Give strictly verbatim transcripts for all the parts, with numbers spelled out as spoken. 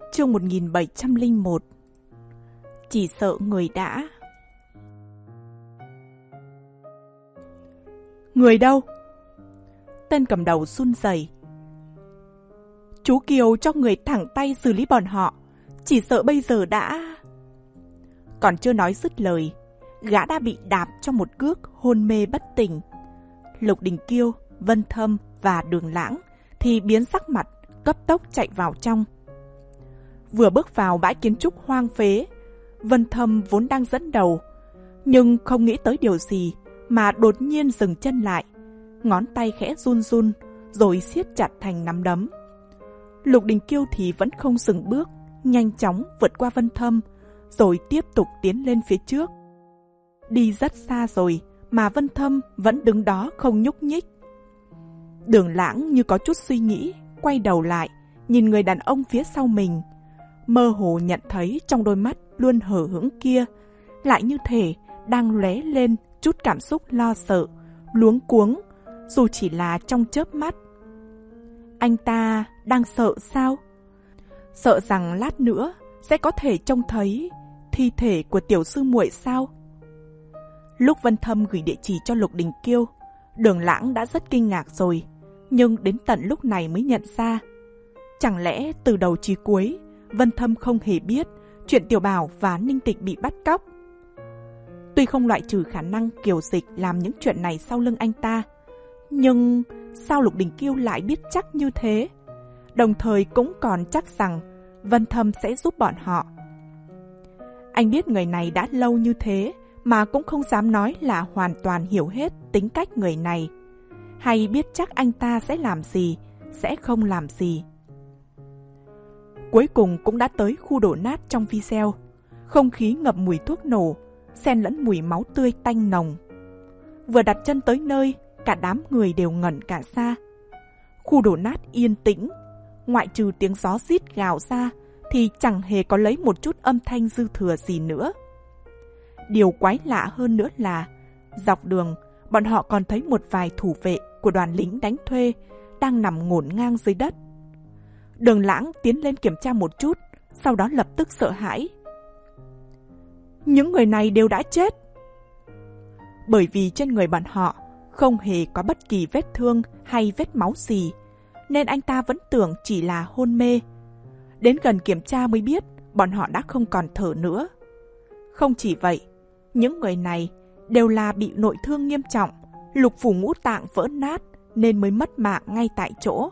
Chương một nghìn bảy trăm lẻ một. Chỉ sợ người đã. Người đâu? Tên cầm đầu run rẩy. Chú Kiều cho người thẳng tay xử lý bọn họ, chỉ sợ bây giờ đã... Còn chưa nói dứt lời, gã đã bị đạp cho một cước, hôn mê bất tỉnh. Lục Đình Kiêu, Vân Thâm và Đường Lãng thì biến sắc mặt, cấp tốc chạy vào trong. Vừa bước vào bãi kiến trúc hoang phế, Vân Thâm vốn đang dẫn đầu, nhưng không nghĩ tới điều gì mà đột nhiên dừng chân lại, ngón tay khẽ run run rồi siết chặt thành nắm đấm. Lục Đình Kiêu thì vẫn không dừng bước, nhanh chóng vượt qua Vân Thâm rồi tiếp tục tiến lên phía trước. Đi rất xa rồi mà Vân Thâm vẫn đứng đó không nhúc nhích. Đường Lãng như có chút suy nghĩ, quay đầu lại nhìn người đàn ông phía sau mình, mơ hồ nhận thấy trong đôi mắt luôn hờ hững kia lại như thể đang lóe lên chút cảm xúc lo sợ, luống cuống, dù chỉ là trong chớp mắt. Anh ta đang sợ sao? Sợ rằng lát nữa sẽ có thể trông thấy thi thể của tiểu sư muội sao? Lúc Vân Thâm gửi địa chỉ cho Lục Đình Kiêu, Đường Lãng đã rất kinh ngạc rồi, nhưng đến tận lúc này mới nhận ra. Chẳng lẽ từ đầu chí cuối Vân Thâm không hề biết chuyện Tiểu Bảo và Ninh Tịch bị bắt cóc? Tuy không loại trừ khả năng Kiều Dịch làm những chuyện này sau lưng anh ta, nhưng sao Lục Đình Kiêu lại biết chắc như thế? Đồng thời cũng còn chắc rằng Vân Thâm sẽ giúp bọn họ. Anh biết người này đã lâu như thế mà cũng không dám nói là hoàn toàn hiểu hết tính cách người này, hay biết chắc anh ta sẽ làm gì, sẽ không làm gì. Cuối cùng cũng đã tới khu đổ nát trong video. Không khí ngập mùi thuốc nổ, xen lẫn mùi máu tươi tanh nồng. Vừa đặt chân tới nơi, cả đám người đều ngẩn cả ra. Khu đổ nát yên tĩnh, ngoại trừ tiếng gió rít gào ra thì chẳng hề có lấy một chút âm thanh dư thừa gì nữa. Điều quái lạ hơn nữa là dọc đường bọn họ còn thấy một vài thủ vệ của đoàn lính đánh thuê đang nằm ngổn ngang dưới đất. Đường Lãng tiến lên kiểm tra một chút, sau đó lập tức sợ hãi. Những người này đều đã chết. Bởi vì trên người bọn họ không hề có bất kỳ vết thương hay vết máu gì, nên anh ta vẫn tưởng chỉ là hôn mê. Đến gần kiểm tra mới biết bọn họ đã không còn thở nữa. Không chỉ vậy, những người này đều là bị nội thương nghiêm trọng, lục phủ ngũ tạng vỡ nát nên mới mất mạng ngay tại chỗ.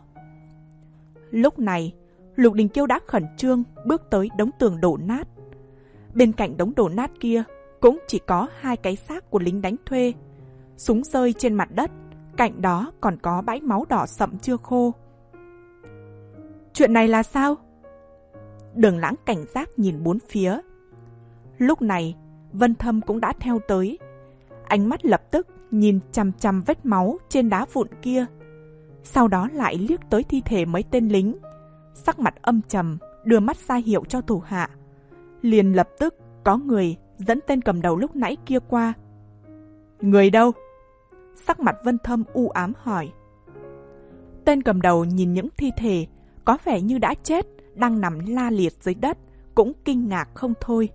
Lúc này, Lục Đình Kiêu đã khẩn trương bước tới đống tường đổ nát. Bên cạnh đống đổ nát kia cũng chỉ có hai cái xác của lính đánh thuê, súng rơi trên mặt đất, cạnh đó còn có bãi máu đỏ sậm chưa khô. Chuyện này là sao? Đường Lãng cảnh giác nhìn bốn phía. Lúc này, Vân Thâm cũng đã theo tới. Ánh mắt lập tức nhìn chằm chằm vết máu trên đá vụn kia, sau đó lại liếc tới thi thể mấy tên lính, sắc mặt âm trầm, đưa mắt ra hiệu cho thủ hạ. Liền lập tức có người dẫn tên cầm đầu lúc nãy kia qua. Người đâu? Sắc mặt Vân Thâm u ám hỏi. Tên cầm đầu nhìn những thi thể có vẻ như đã chết đang nằm la liệt dưới đất, cũng kinh ngạc không thôi.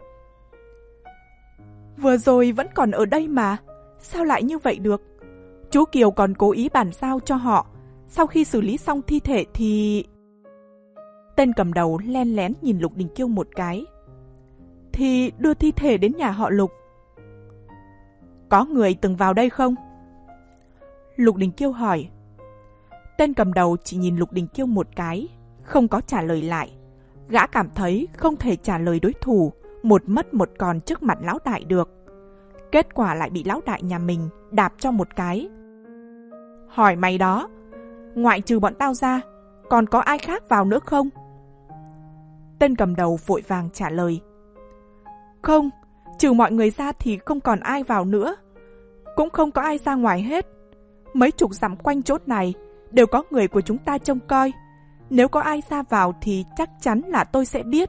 Vừa rồi vẫn còn ở đây mà, sao lại như vậy được? Chú Kiều còn cố ý bàn giao cho họ, sau khi xử lý xong thi thể thì... Tên cầm đầu len lén nhìn Lục Đình Kiêu một cái. Thì đưa thi thể đến nhà họ Lục. Có người từng vào đây không? Lục Đình Kiêu hỏi. Tên cầm đầu chỉ nhìn Lục Đình Kiêu một cái, không có trả lời lại. Gã cảm thấy không thể trả lời đối thủ một mất một còn trước mặt lão đại được. Kết quả lại bị lão đại nhà mình đạp cho một cái. Hỏi mày đó, ngoại trừ bọn tao ra, còn có ai khác vào nữa không? Tên cầm đầu vội vàng trả lời. Không, trừ mọi người ra thì không còn ai vào nữa. Cũng không có ai ra ngoài hết. Mấy chục dặm quanh chốt này đều có người của chúng ta trông coi. Nếu có ai ra vào thì chắc chắn là tôi sẽ biết.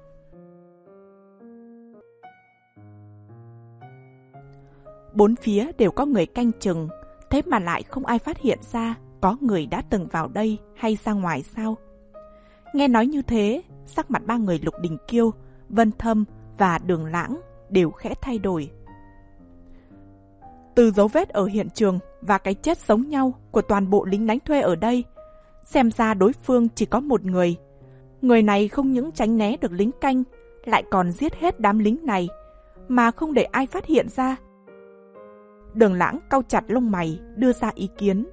Bốn phía đều có người canh chừng, thế mà lại không ai phát hiện ra có người đã từng vào đây hay ra ngoài sao? Nghe nói như thế, sắc mặt ba người Lục Đình Kiêu, Vân Thâm và Đường Lãng đều khẽ thay đổi. Từ dấu vết ở hiện trường và cái chết giống nhau của toàn bộ lính đánh thuê ở đây, xem ra đối phương chỉ có một người. Người này không những tránh né được lính canh, lại còn giết hết đám lính này, mà không để ai phát hiện ra. Đường Lãng cau chặt lông mày, đưa ra ý kiến.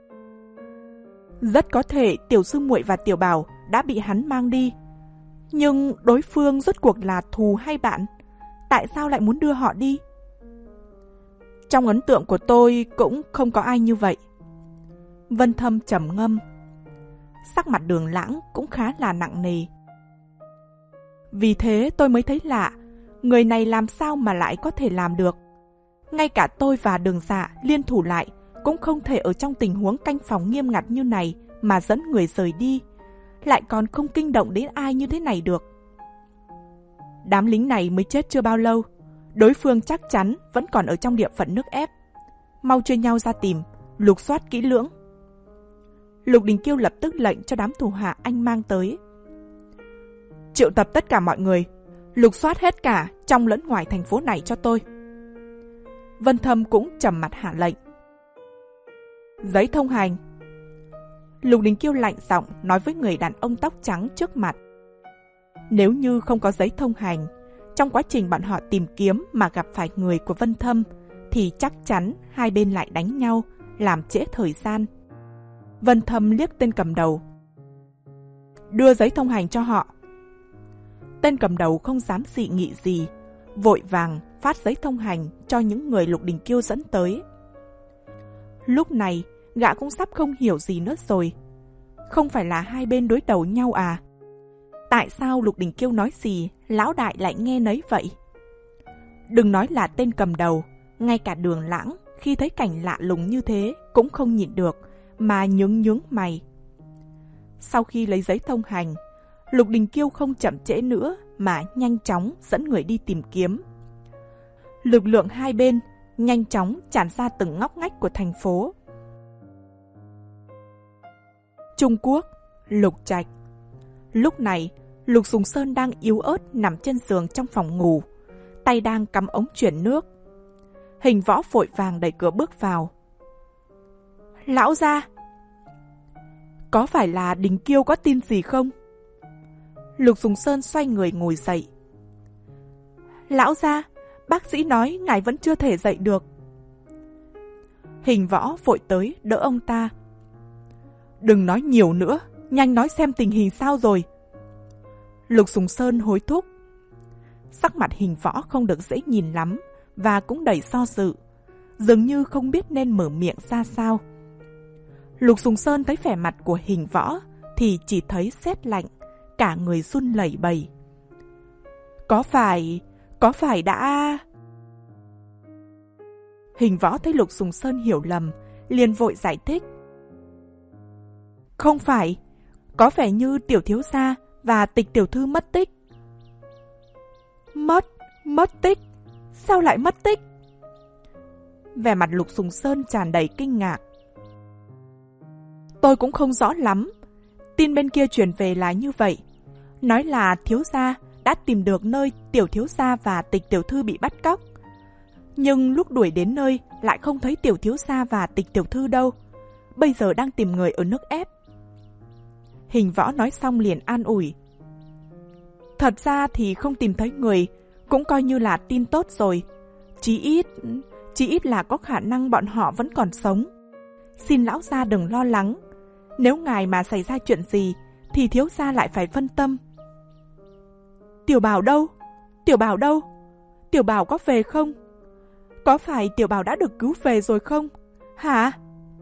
Rất có thể tiểu sư muội và tiểu bảo đã bị hắn mang đi. Nhưng đối phương rốt cuộc là thù hay bạn? Tại sao lại muốn đưa họ đi? Trong ấn tượng của tôi cũng không có ai như vậy. Vân Thâm trầm ngâm. Sắc mặt Đường Lãng cũng khá là nặng nề. Vì thế tôi mới thấy lạ, người này làm sao mà lại có thể làm được. Ngay cả tôi và Đường Dạ liên thủ lại cũng không thể ở trong tình huống canh phòng nghiêm ngặt như này mà dẫn người rời đi, lại còn không kinh động đến ai như thế này được. Đám lính này mới chết chưa bao lâu, đối phương chắc chắn vẫn còn ở trong địa phận nước ép. Mau chia nhau ra tìm, lục soát kỹ lưỡng. Lục Đình Kiêu lập tức lệnh cho đám thủ hạ anh mang tới. Triệu tập tất cả mọi người, lục soát hết cả trong lẫn ngoài thành phố này cho tôi. Vân Thâm cũng trầm mặt hạ lệnh. Giấy thông hành. Lục Đình Kiêu lạnh giọng nói với người đàn ông tóc trắng trước mặt. Nếu như không có giấy thông hành, trong quá trình bọn họ tìm kiếm mà gặp phải người của Vân Thâm, thì chắc chắn hai bên lại đánh nhau, làm trễ thời gian. Vân Thâm liếc tên cầm đầu. Đưa giấy thông hành cho họ. Tên cầm đầu không dám dị nghị gì, vội vàng phát giấy thông hành cho những người Lục Đình Kiêu dẫn tới. Lúc này, gã cũng sắp không hiểu gì nữa rồi. Không phải là hai bên đối đầu nhau à? Tại sao Lục Đình Kiêu nói gì, lão đại lại nghe nấy vậy? Đừng nói là tên cầm đầu, ngay cả Đường Lãng khi thấy cảnh lạ lùng như thế cũng không nhịn được, mà nhướng nhướng mày. Sau khi lấy giấy thông hành, Lục Đình Kiêu không chậm trễ nữa mà nhanh chóng dẫn người đi tìm kiếm. Lực lượng hai bên nhanh chóng tràn ra từng ngóc ngách của thành phố. Trung Quốc, Lục Trạch. Lúc này, Lục Sùng Sơn đang yếu ớt nằm trên giường trong phòng ngủ, tay đang cắm ống chuyển nước. Hình Võ vội vàng đẩy cửa bước vào. Lão gia! Có phải là Đình Kiêu có tin gì không? Lục Sùng Sơn xoay người ngồi dậy. Lão gia, bác sĩ nói ngài vẫn chưa thể dậy được. Hình Võ vội tới đỡ ông ta. Đừng nói nhiều nữa, nhanh nói xem tình hình sao rồi. Lục Sùng Sơn hối thúc. Sắc mặt Hình Võ không được dễ nhìn lắm và cũng đầy do dự, dường như không biết nên mở miệng ra sao. Lục Sùng Sơn thấy vẻ mặt của Hình Võ thì chỉ thấy sét lạnh, cả người run lẩy bẩy. Có phải, có phải đã... Hình Võ thấy Lục Sùng Sơn hiểu lầm, liền vội giải thích. Không phải, có vẻ như tiểu thiếu gia và Tịch tiểu thư mất tích. Mất, mất tích, sao lại mất tích? Vẻ mặt Lục Sùng Sơn tràn đầy kinh ngạc. Tôi cũng không rõ lắm, tin bên kia truyền về là như vậy. Nói là thiếu gia đã tìm được nơi tiểu thiếu gia và Tịch tiểu thư bị bắt cóc. Nhưng lúc đuổi đến nơi lại không thấy tiểu thiếu gia và Tịch tiểu thư đâu. Bây giờ đang tìm người ở nước ép. Hình Võ nói xong liền an ủi. Thật ra thì không tìm thấy người cũng coi như là tin tốt rồi. Chí ít, chí ít là có khả năng bọn họ vẫn còn sống. Xin lão gia đừng lo lắng. Nếu ngài mà xảy ra chuyện gì thì thiếu gia lại phải phân tâm. Tiểu Bảo đâu? Tiểu Bảo đâu? Tiểu Bảo có về không? Có phải Tiểu Bảo đã được cứu về rồi không? Hả?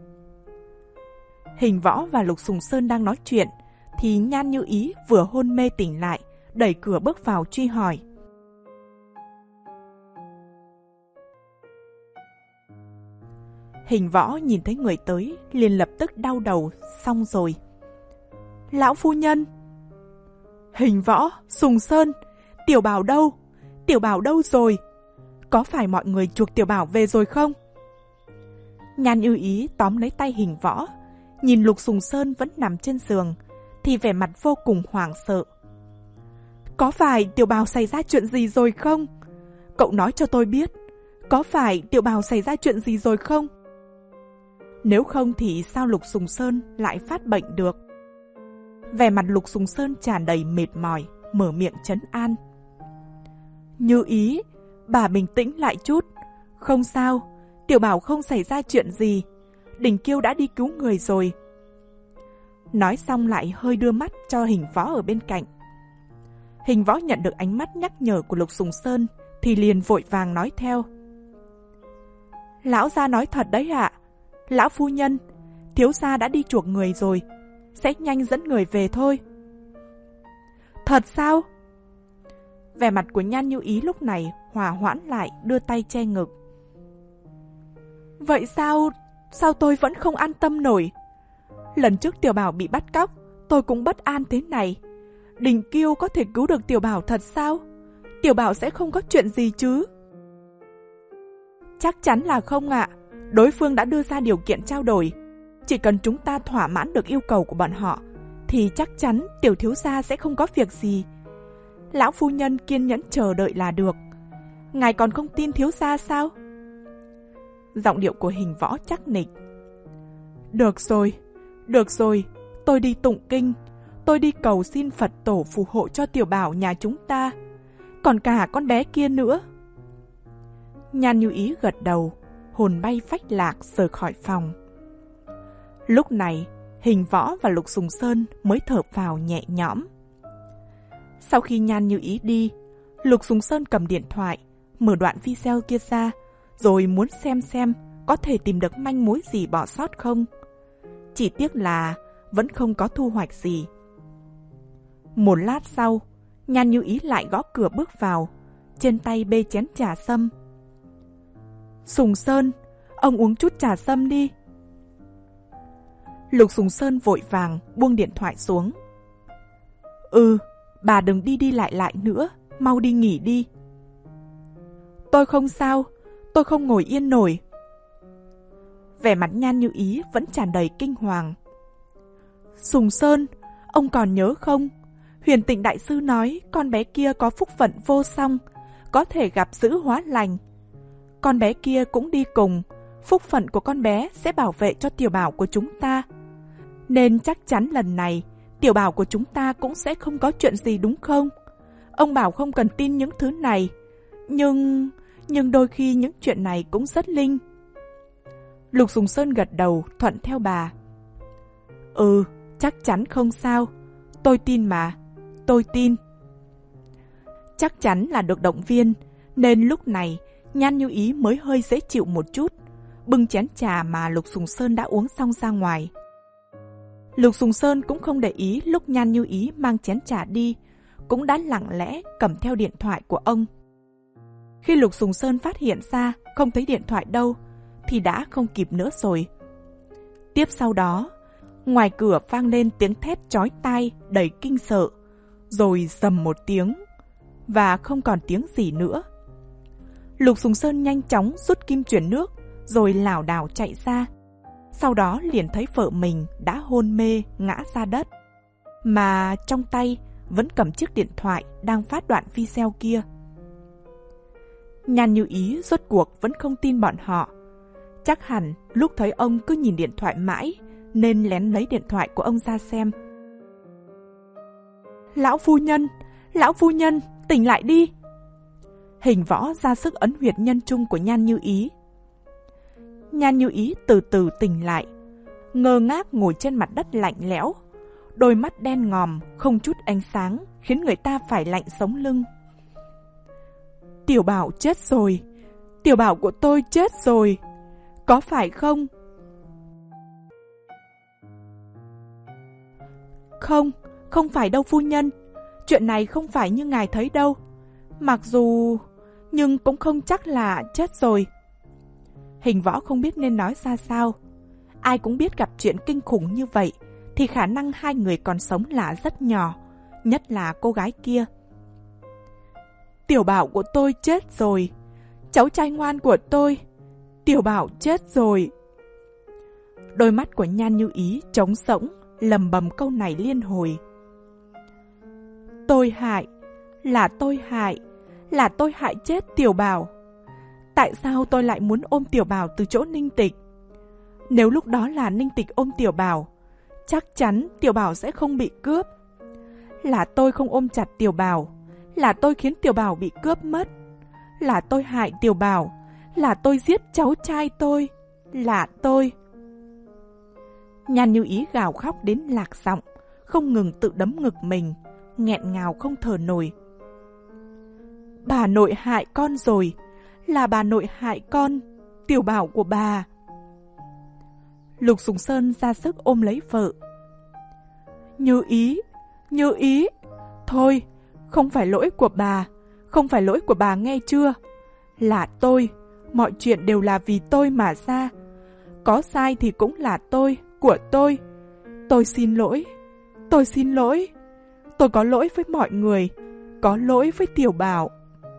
Hình Võ và Lục Sùng Sơn đang nói chuyện thì Nhan Như Ý vừa hôn mê tỉnh lại, đẩy cửa bước vào truy hỏi. Hình Võ nhìn thấy người tới liền lập tức đau đầu. Xong rồi. Lão phu nhân! Hình Võ, Sùng Sơn, Tiểu Bảo đâu? Tiểu Bảo đâu rồi? Có phải mọi người chuộc Tiểu Bảo về rồi không? Nhan Như Ý tóm lấy tay Hình Võ, nhìn Lục Sùng Sơn vẫn nằm trên giường, thì vẻ mặt vô cùng hoảng sợ. Có phải Tiểu Bảo xảy ra chuyện gì rồi không? Cậu nói cho tôi biết, có phải Tiểu Bảo xảy ra chuyện gì rồi không? Nếu không thì sao Lục Sùng Sơn lại phát bệnh được? Vẻ mặt Lục Sùng Sơn tràn đầy mệt mỏi, mở miệng trấn an. Như Ý, bà bình tĩnh lại chút. Không sao, Tiểu Bảo không xảy ra chuyện gì. Đình Kiêu đã đi cứu người rồi. Nói xong lại hơi đưa mắt cho Hình Võ ở bên cạnh. Hình Võ nhận được ánh mắt nhắc nhở của Lục Sùng Sơn thì liền vội vàng nói theo. Lão gia nói thật đấy ạ. Lão phu nhân, thiếu gia đã đi chuộc người rồi, sẽ nhanh dẫn người về thôi. Thật sao? Vẻ mặt của Nhan Như Ý lúc này hòa hoãn lại, đưa tay che ngực. Vậy sao, sao tôi vẫn không an tâm nổi? Lần trước Tiểu Bảo bị bắt cóc, tôi cũng bất an thế này. Đình Kiêu có thể cứu được Tiểu Bảo thật sao? Tiểu Bảo sẽ không có chuyện gì chứ? Chắc chắn là không ạ. Đối phương đã đưa ra điều kiện trao đổi. Chỉ cần chúng ta thỏa mãn được yêu cầu của bọn họ, thì chắc chắn tiểu thiếu gia sẽ không có việc gì. Lão phu nhân kiên nhẫn chờ đợi là được. Ngài còn không tin thiếu gia sao? Giọng điệu của Hình Võ chắc nịch. Được rồi, được rồi, tôi đi tụng kinh. Tôi đi cầu xin Phật tổ phù hộ cho Tiểu Bảo nhà chúng ta. Còn cả con bé kia nữa. Nhan Như Ý gật đầu, hồn bay phách lạc rời khỏi phòng. Lúc này, Hình Võ và Lục Sùng Sơn mới thở phào nhẹ nhõm. Sau khi Nhan Như Ý đi, Lục Sùng Sơn cầm điện thoại, mở đoạn video kia ra, rồi muốn xem xem có thể tìm được manh mối gì bỏ sót không. Chỉ tiếc là vẫn không có thu hoạch gì. Một lát sau, Nhan Như Ý lại gõ cửa bước vào, trên tay bê chén trà sâm. Sùng Sơn, ông uống chút trà sâm đi. Lục Sùng Sơn vội vàng buông điện thoại xuống. Ừ, bà đừng đi đi lại lại nữa, mau đi nghỉ đi. Tôi không sao, tôi không ngồi yên nổi. Vẻ mặt Nhan Như Ý vẫn tràn đầy kinh hoàng. Sùng Sơn, ông còn nhớ không? Huyền Tịnh đại sư nói con bé kia có phúc phận vô song, có thể gặp dữ hóa lành. Con bé kia cũng đi cùng, phúc phận của con bé sẽ bảo vệ cho Tiểu Bảo của chúng ta. Nên chắc chắn lần này, Tiểu Bảo của chúng ta cũng sẽ không có chuyện gì đúng không? Ông bảo không cần tin những thứ này, nhưng... nhưng đôi khi những chuyện này cũng rất linh. Lục Sùng Sơn gật đầu, thuận theo bà. Ừ, chắc chắn không sao. Tôi tin mà, tôi tin. Chắc chắn là được động viên, nên lúc này Nhan Như Ý mới hơi dễ chịu một chút, bưng chén trà mà Lục Sùng Sơn đã uống xong ra ngoài. Lục Sùng Sơn cũng không để ý lúc Nhan Như Ý mang chén trà đi, cũng đã lặng lẽ cầm theo điện thoại của ông. Khi Lục Sùng Sơn phát hiện ra không thấy điện thoại đâu, thì đã không kịp nữa rồi. Tiếp sau đó, ngoài cửa vang lên tiếng thét chói tai đầy kinh sợ, rồi rầm một tiếng, và không còn tiếng gì nữa. Lục Sùng Sơn nhanh chóng rút kim chuyển nước, rồi lảo đảo chạy ra. Sau đó liền thấy vợ mình đã hôn mê ngã ra đất, mà trong tay vẫn cầm chiếc điện thoại đang phát đoạn video kia. Nhan Như Ý rốt cuộc vẫn không tin bọn họ. Chắc hẳn lúc thấy ông cứ nhìn điện thoại mãi, nên lén lấy điện thoại của ông ra xem. Lão phu nhân, lão phu nhân, tỉnh lại đi. Hình Võ ra sức ấn huyệt nhân trung của Nhan Như Ý. Nhan Như Ý từ từ tỉnh lại, ngơ ngác ngồi trên mặt đất lạnh lẽo, đôi mắt đen ngòm, không chút ánh sáng, khiến người ta phải lạnh sống lưng. Tiểu Bảo chết rồi, Tiểu Bảo của tôi chết rồi, có phải không? Không, không phải đâu phu nhân, chuyện này không phải như ngài thấy đâu. Mặc dù... nhưng cũng không chắc là chết rồi. Hình Võ không biết nên nói ra sao. Ai cũng biết gặp chuyện kinh khủng như vậy thì khả năng hai người còn sống là rất nhỏ, nhất là cô gái kia. Tiểu Bảo của tôi chết rồi, cháu trai ngoan của tôi, Tiểu Bảo chết rồi. Đôi mắt của Nhan Như Ý trống rỗng, lầm bầm câu này liên hồi. Tôi hại, là tôi hại, là tôi hại chết Tiểu Bảo. Tại sao tôi lại muốn ôm Tiểu Bảo từ chỗ Ninh Tịch? Nếu lúc đó là Ninh Tịch ôm Tiểu Bảo, chắc chắn Tiểu Bảo sẽ không bị cướp. Là tôi không ôm chặt Tiểu Bảo, là tôi khiến Tiểu Bảo bị cướp mất. Là tôi hại Tiểu Bảo, là tôi giết cháu trai tôi, là tôi. Nhan Như Ý gào khóc đến lạc giọng, không ngừng tự đấm ngực mình, nghẹn ngào không thở nổi. Bà nội hại con rồi, là bà nội hại con, Tiểu Bảo của bà. Lục Sùng Sơn ra sức ôm lấy vợ. Như Ý, Như Ý, thôi, không phải lỗi của bà, không phải lỗi của bà nghe chưa? Là tôi, mọi chuyện đều là vì tôi mà ra. Có sai thì cũng là tôi, của tôi. Tôi xin lỗi, tôi xin lỗi. Tôi có lỗi với mọi người, có lỗi với Tiểu Bảo.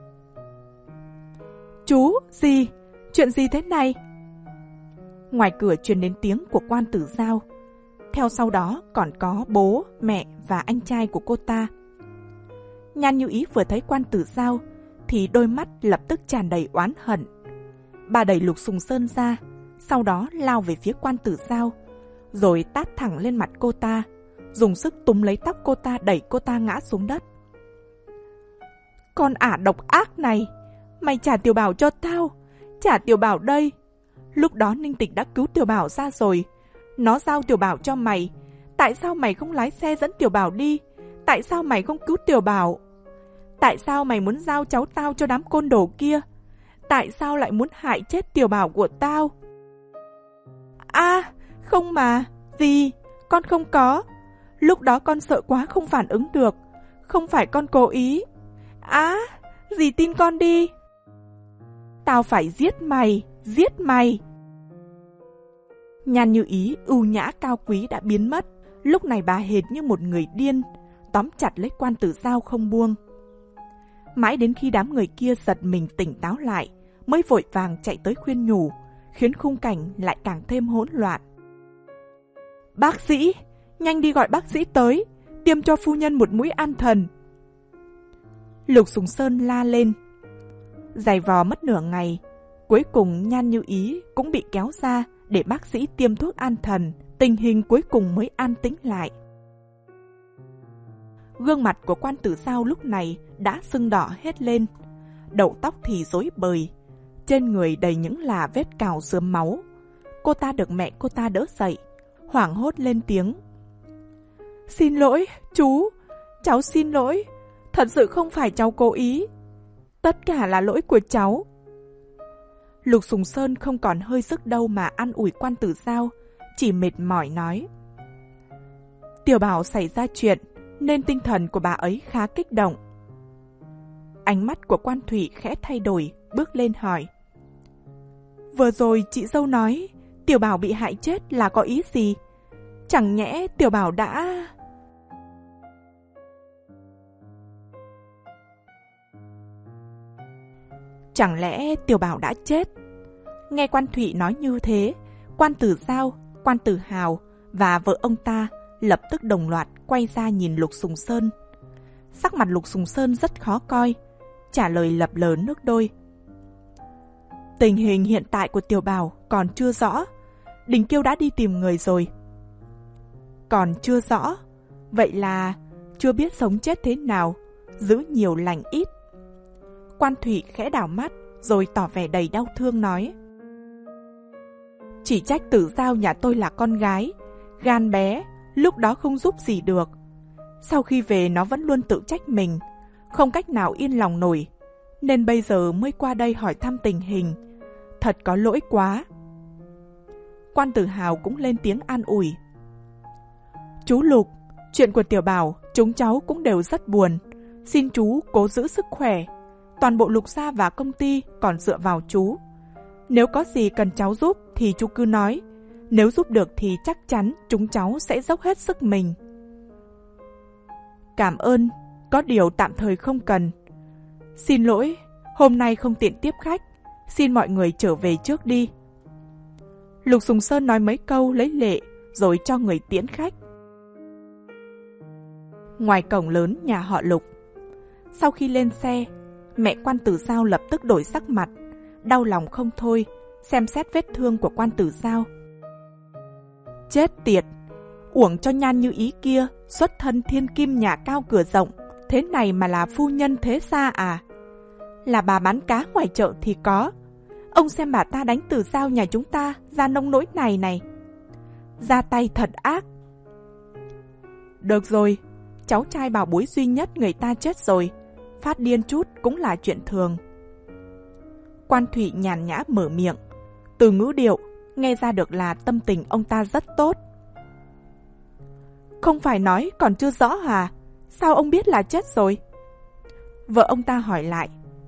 Chú, gì? Chuyện gì thế này? Ngoài cửa truyền đến tiếng của Quan Tử Giao. Theo sau đó còn có bố, mẹ và anh trai của cô ta. Nhan Như Ý vừa thấy Quan Tử Giao thì đôi mắt lập tức tràn đầy oán hận. Bà đẩy Lục Sùng Sơn ra, sau đó lao về phía Quan Tử Giao, rồi tát thẳng lên mặt cô ta, dùng sức túm lấy tóc cô ta đẩy cô ta ngã xuống đất. Con ả độc ác này, mày trả Tiểu Bảo cho tao, trả Tiểu Bảo đây. Lúc đó Ninh Tịch đã cứu Tiểu Bảo ra rồi, nó giao Tiểu Bảo cho mày. Tại sao mày không lái xe dẫn Tiểu Bảo đi? Tại sao mày không cứu Tiểu Bảo? Tại sao mày muốn giao cháu tao cho đám côn đồ kia? Tại sao lại muốn hại chết Tiểu Bảo của tao? À, không mà, gì? Con không có. Lúc đó con sợ quá không phản ứng được. Không phải con cố ý. À, dì tin con đi. Tao phải giết mày, giết mày. Nhan Như Ý ưu nhã cao quý đã biến mất. Lúc này bà hệt như một người điên, tóm chặt lấy Quan Tử Giao không buông. Mãi đến khi đám người kia giật mình tỉnh táo lại, mới vội vàng chạy tới khuyên nhủ, khiến khung cảnh lại càng thêm hỗn loạn. Bác sĩ, nhanh đi gọi bác sĩ tới, tiêm cho phu nhân một mũi an thần. Lục Sùng Sơn la lên. Giày vò mất nửa ngày, cuối cùng Nhan Như Ý cũng bị kéo ra để bác sĩ tiêm thuốc an thần, tình hình cuối cùng mới an tĩnh lại. Gương mặt của Quan Tử Giao lúc này đã sưng đỏ hết lên, đầu tóc thì rối bời, trên người đầy những là vết cào rớm máu. Cô ta được mẹ cô ta đỡ dậy, hoảng hốt lên tiếng. Xin lỗi, chú, cháu xin lỗi, thật sự không phải cháu cố ý. Tất cả là lỗi của cháu. Lục Sùng Sơn không còn hơi sức đâu mà an ủi Quan Tử Giao, chỉ mệt mỏi nói. Tiểu Bảo xảy ra chuyện, nên tinh thần của bà ấy khá kích động. Ánh mắt của Quan Thụy khẽ thay đổi, bước lên hỏi. Vừa rồi chị dâu nói Tiểu Bảo bị hại chết là có ý gì? Chẳng nhẽ Tiểu Bảo đã... Chẳng lẽ Tiểu Bảo đã chết? Nghe Quan Thụy nói như thế, Quan Tử Giao, Quan Tử Hào và vợ ông ta lập tức đồng loạt quay ra nhìn Lục Sùng Sơn. Sắc mặt Lục Sùng Sơn rất khó coi, trả lời lập lờ nước đôi. Tình hình hiện tại của Tiểu Bảo còn chưa rõ, Đình Kiêu đã đi tìm người rồi. Còn chưa rõ, vậy là chưa biết sống chết thế nào, giữ nhiều lành ít. Quan Thụy khẽ đảo mắt rồi tỏ vẻ đầy đau thương nói. Chỉ trách Tử Giao nhà tôi là con gái, gan bé, lúc đó không giúp gì được. Sau khi về nó vẫn luôn tự trách mình, không cách nào yên lòng nổi, nên bây giờ mới qua đây hỏi thăm tình hình. Thật có lỗi quá. Quan Tử Hào cũng lên tiếng an ủi. Chú Lục, chuyện của Tiểu Bảo chúng cháu cũng đều rất buồn, xin chú cố giữ sức khỏe. Toàn bộ Lục gia và công ty còn dựa vào chú. Nếu có gì cần cháu giúp thì chú cứ nói, nếu giúp được thì chắc chắn chúng cháu sẽ dốc hết sức mình. Cảm ơn, có điều tạm thời không cần. Xin lỗi, hôm nay không tiện tiếp khách, xin mọi người trở về trước đi. Lục Sùng Sơn nói mấy câu lấy lệ rồi cho người tiễn khách. Ngoài cổng lớn nhà họ Lục. Sau khi lên xe, mẹ Quan Tử Dao lập tức đổi sắc mặt, đau lòng không thôi, xem xét vết thương của Quan Tử Dao. Chết tiệt, uổng cho Nhan Như Ý kia, xuất thân thiên kim nhà cao cửa rộng, thế này mà là phu nhân thế gia à? Là bà bán cá ngoài chợ thì có. Ông xem bà ta đánh Tử Dao nhà chúng ta ra nông nỗi này này. Ra tay thật ác. Được rồi, cháu trai bảo bối duy nhất người ta chết rồi, phát điên chút cũng là chuyện thường. Quan Thụy nhàn nhã mở miệng, từ ngữ điệu nghe ra được là tâm tình ông ta rất tốt. Không phải nói còn chưa rõ à? Sao ông biết là chết rồi? Vợ ông ta hỏi lại.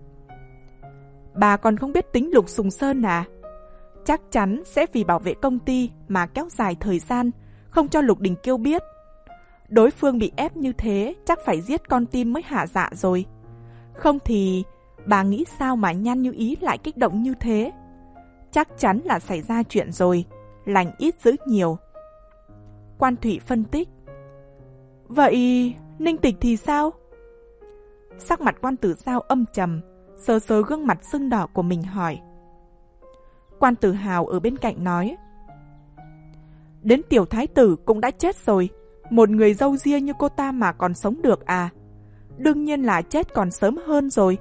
Bà còn không biết tính Lục Sùng Sơn à? Chắc chắn sẽ vì bảo vệ công ty mà kéo dài thời gian, không cho Lục Đình Kiêu biết. Đối phương bị ép như thế chắc phải giết con tim mới hả dạ rồi. Không thì bà nghĩ sao mà Nhan Như Ý lại kích động như thế? Chắc chắn là xảy ra chuyện rồi, lành ít dữ nhiều. Quan Thụy phân tích. Vậy Ninh Tịch thì sao? Sắc mặt Quan Tử Dao âm trầm, sờ sờ gương mặt sưng đỏ của mình hỏi. Quan Tử Hào ở bên cạnh nói. Đến tiểu thái tử cũng đã chết rồi, một người dâu ria như cô ta mà còn sống được à? Đương nhiên là chết còn sớm hơn rồi.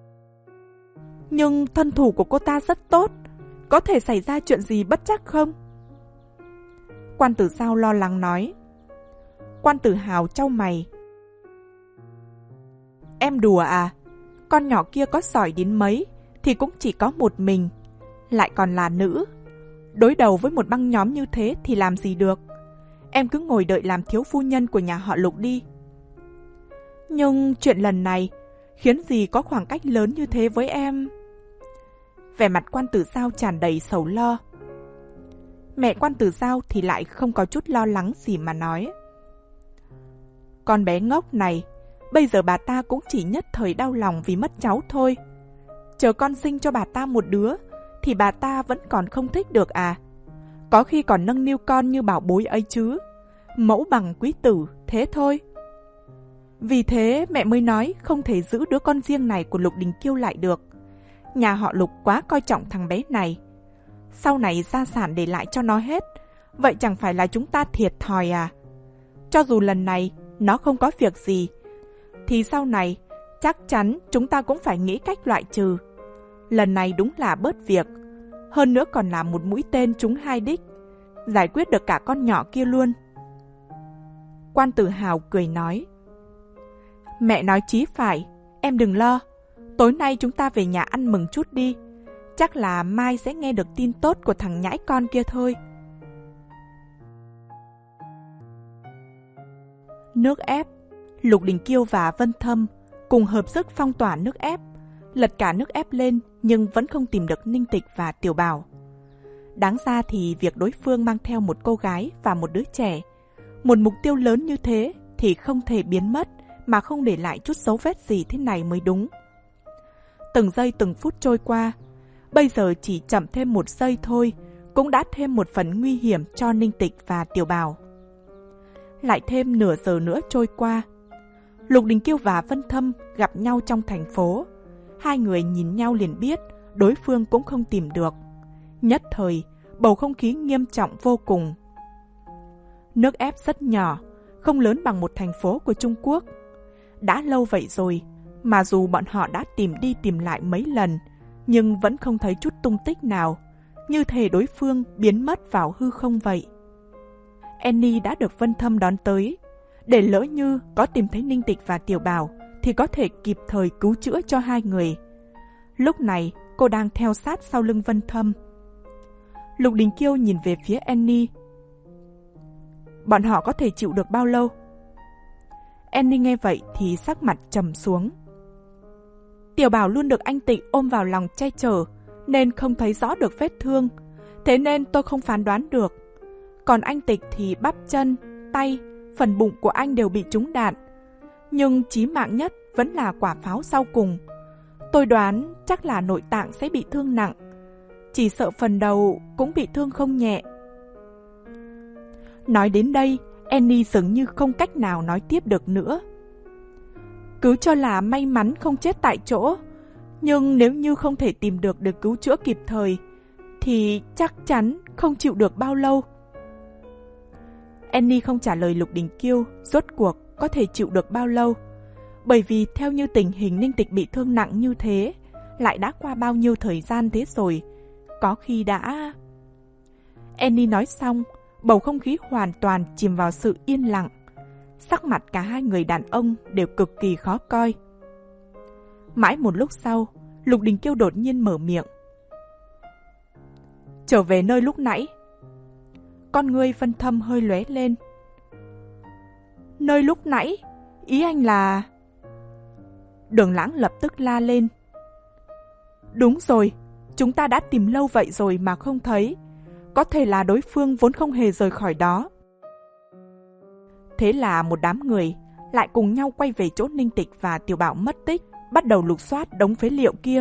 Nhưng thân thủ của cô ta rất tốt, có thể xảy ra chuyện gì bất trắc không? Quan Tử Dao lo lắng nói. Quan Tử Hào chau mày. Em đùa à? Con nhỏ kia có giỏi đến mấy thì cũng chỉ có một mình, lại còn là nữ. Đối đầu với một băng nhóm như thế thì làm gì được? Em cứ ngồi đợi làm thiếu phu nhân của nhà họ Lục đi. Nhưng chuyện lần này khiến gì có khoảng cách lớn như thế với em? Vẻ mặt Quan Tử Dao tràn đầy sầu lo. Mẹ Quan Tử Dao thì lại không có chút lo lắng gì mà nói. Con bé ngốc này, bây giờ bà ta cũng chỉ nhất thời đau lòng vì mất cháu thôi. Chờ con sinh cho bà ta một đứa thì bà ta vẫn còn không thích được à? Có khi còn nâng niu con như bảo bối ấy chứ. Mẫu bằng quý tử, thế thôi. Vì thế mẹ mới nói không thể giữ đứa con riêng này của Lục Đình Kiêu lại được. Nhà họ Lục quá coi trọng thằng bé này. Sau này gia sản để lại cho nó hết, vậy chẳng phải là chúng ta thiệt thòi à? Cho dù lần này nó không có việc gì, thì sau này chắc chắn chúng ta cũng phải nghĩ cách loại trừ. Lần này đúng là bớt việc, hơn nữa còn là một mũi tên trúng hai đích, giải quyết được cả con nhỏ kia luôn. Quan Tử Hào cười nói. Mẹ nói chí phải, em đừng lo. Tối nay chúng ta về nhà ăn mừng chút đi. Chắc là mai sẽ nghe được tin tốt của thằng nhãi con kia thôi. Nước ép. Lục Đình Kiêu và Vân Thâm cùng hợp sức phong tỏa nước ép, lật cả nước ép lên nhưng vẫn không tìm được Ninh Tịch và Tiểu Bảo. Đáng ra thì việc đối phương mang theo một cô gái và một đứa trẻ, một mục tiêu lớn như thế thì không thể biến mất mà không để lại chút dấu vết gì thế này mới đúng. Từng giây từng phút trôi qua, bây giờ chỉ chậm thêm một giây thôi cũng đã thêm một phần nguy hiểm cho Ninh Tịch và Tiểu Bảo. Lại thêm nửa giờ nữa trôi qua, Lục Đình Kiêu và Vân Thâm gặp nhau trong thành phố. Hai người nhìn nhau liền biết đối phương cũng không tìm được. Nhất thời, bầu không khí nghiêm trọng vô cùng. Nước ép rất nhỏ, không lớn bằng một thành phố của Trung Quốc. Đã lâu vậy rồi, mà dù bọn họ đã tìm đi tìm lại mấy lần, nhưng vẫn không thấy chút tung tích nào, như thể đối phương biến mất vào hư không vậy. Annie đã được Vân Thâm đón tới, để lỡ như có tìm thấy Ninh Tịch và Tiểu Bảo thì có thể kịp thời cứu chữa cho hai người. Lúc này cô đang theo sát sau lưng Vân Thâm. Lục Đình Kiêu nhìn về phía Annie. Bọn họ có thể chịu được bao lâu? Annie nghe vậy thì sắc mặt trầm xuống. Tiểu Bảo luôn được anh Tịch ôm vào lòng che chở, nên không thấy rõ được vết thương, thế nên tôi không phán đoán được. Còn anh Tịch thì bắp chân, tay, phần bụng của anh đều bị trúng đạn, nhưng chí mạng nhất vẫn là quả pháo sau cùng. Tôi đoán chắc là nội tạng sẽ bị thương nặng, chỉ sợ phần đầu cũng bị thương không nhẹ. Nói đến đây, Annie dường như không cách nào nói tiếp được nữa. Cứ cho là may mắn không chết tại chỗ, nhưng nếu như không thể tìm được để cứu chữa kịp thời, thì chắc chắn không chịu được bao lâu. Annie không trả lời Lục Đình Kiêu rốt cuộc có thể chịu được bao lâu, bởi vì theo như tình hình Ninh Tịch bị thương nặng như thế, lại đã qua bao nhiêu thời gian thế rồi, có khi đã... Annie nói xong, bầu không khí hoàn toàn chìm vào sự yên lặng. Sắc mặt cả hai người đàn ông đều cực kỳ khó coi. Mãi một lúc sau, Lục Đình Kiêu đột nhiên mở miệng. Trở về nơi lúc nãy. Con ngươi Vân Thâm hơi lóe lên. Nơi lúc nãy? Ý anh là... Đường Lãng lập tức la lên. Đúng rồi, chúng ta đã tìm lâu vậy rồi mà không thấy. Có thể là đối phương vốn không hề rời khỏi đó. Thế là một đám người lại cùng nhau quay về chỗ Ninh Tịch và Tiểu Bảo mất tích, bắt đầu lục soát đống phế liệu kia.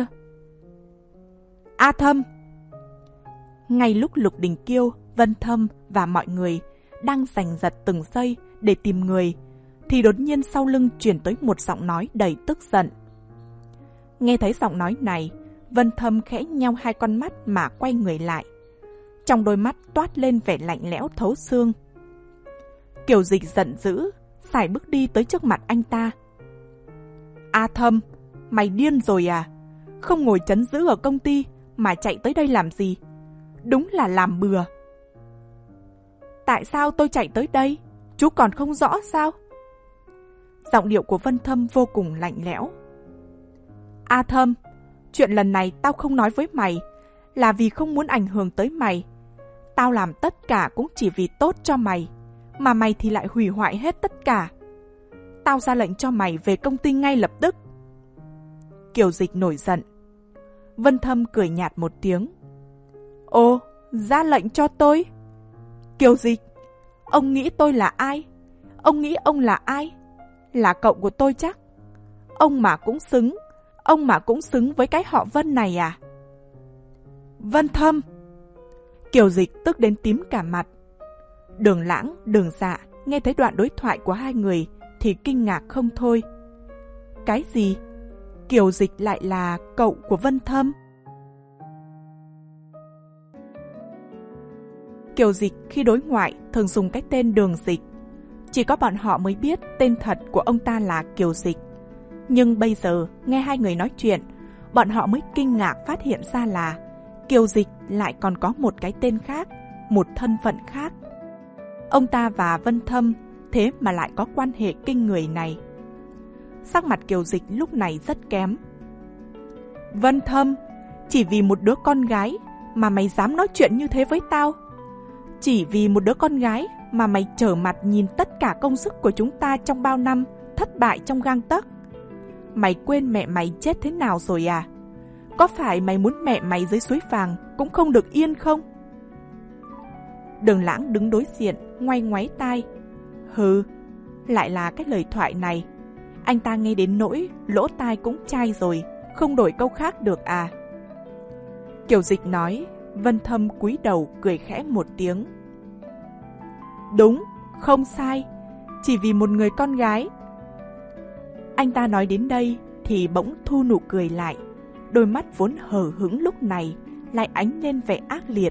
A Thâm! Ngay lúc Lục Đình Kiêu, Vân Thâm và mọi người đang giành giật từng giây để tìm người, thì đột nhiên sau lưng truyền tới một giọng nói đầy tức giận. Nghe thấy giọng nói này, Vân Thâm khẽ nheo hai con mắt mà quay người lại. Trong đôi mắt toát lên vẻ lạnh lẽo thấu xương. Kiều Dịch giận dữ, sải bước đi tới trước mặt anh ta. A Thâm, mày điên rồi à? Không ngồi trấn giữ ở công ty mà chạy tới đây làm gì? Đúng là làm bừa. Tại sao tôi chạy tới đây? Chú còn không rõ sao? Giọng điệu của Vân Thâm vô cùng lạnh lẽo. A Thâm, chuyện lần này tao không nói với mày là vì không muốn ảnh hưởng tới mày. Tao làm tất cả cũng chỉ vì tốt cho mày, mà mày thì lại hủy hoại hết tất cả. Tao ra lệnh cho mày về công ty ngay lập tức. Kiều Dịch nổi giận. Vân Thâm cười nhạt một tiếng. Ồ, ra lệnh cho tôi? Kiều Dịch, ông nghĩ tôi là ai? Ông nghĩ ông là ai? Là cậu của tôi chắc. Ông mà cũng xứng, ông mà cũng xứng với cái họ Vân này à? Vân Thâm! Kiều Dịch tức đến tím cả mặt. Đường Lãng, Đường Dạ nghe thấy đoạn đối thoại của hai người thì kinh ngạc không thôi. Cái gì? Kiều Dịch lại là cậu của Vân Thâm? Kiều Dịch khi đối ngoại thường dùng cái tên Đường Dịch. Chỉ có bọn họ mới biết tên thật của ông ta là Kiều Dịch. Nhưng bây giờ nghe hai người nói chuyện, bọn họ mới kinh ngạc phát hiện ra là Kiều Dịch lại còn có một cái tên khác, một thân phận khác. Ông ta và Vân Thâm thế mà lại có quan hệ kinh người này. Sắc mặt Kiều Dịch lúc này rất kém. Vân Thâm, chỉ vì một đứa con gái mà mày dám nói chuyện như thế với tao? Chỉ vì một đứa con gái mà mày trở mặt nhìn tất cả công sức của chúng ta trong bao năm thất bại trong gang tấc? Mày quên mẹ mày chết thế nào rồi à? Có phải mày muốn mẹ mày dưới suối vàng cũng không được yên không? Đường Lãng đứng đối diện, ngoay ngoáy tai. Hừ, lại là cái lời thoại này. Anh ta nghe đến nỗi lỗ tai cũng chai rồi, không đổi câu khác được à? Kiều Dịch nói. Vân Thâm cúi đầu cười khẽ một tiếng. Đúng, không sai, chỉ vì một người con gái. Anh ta nói đến đây thì bỗng thu nụ cười lại, đôi mắt vốn hờ hững lúc này lại ánh lên vẻ ác liệt.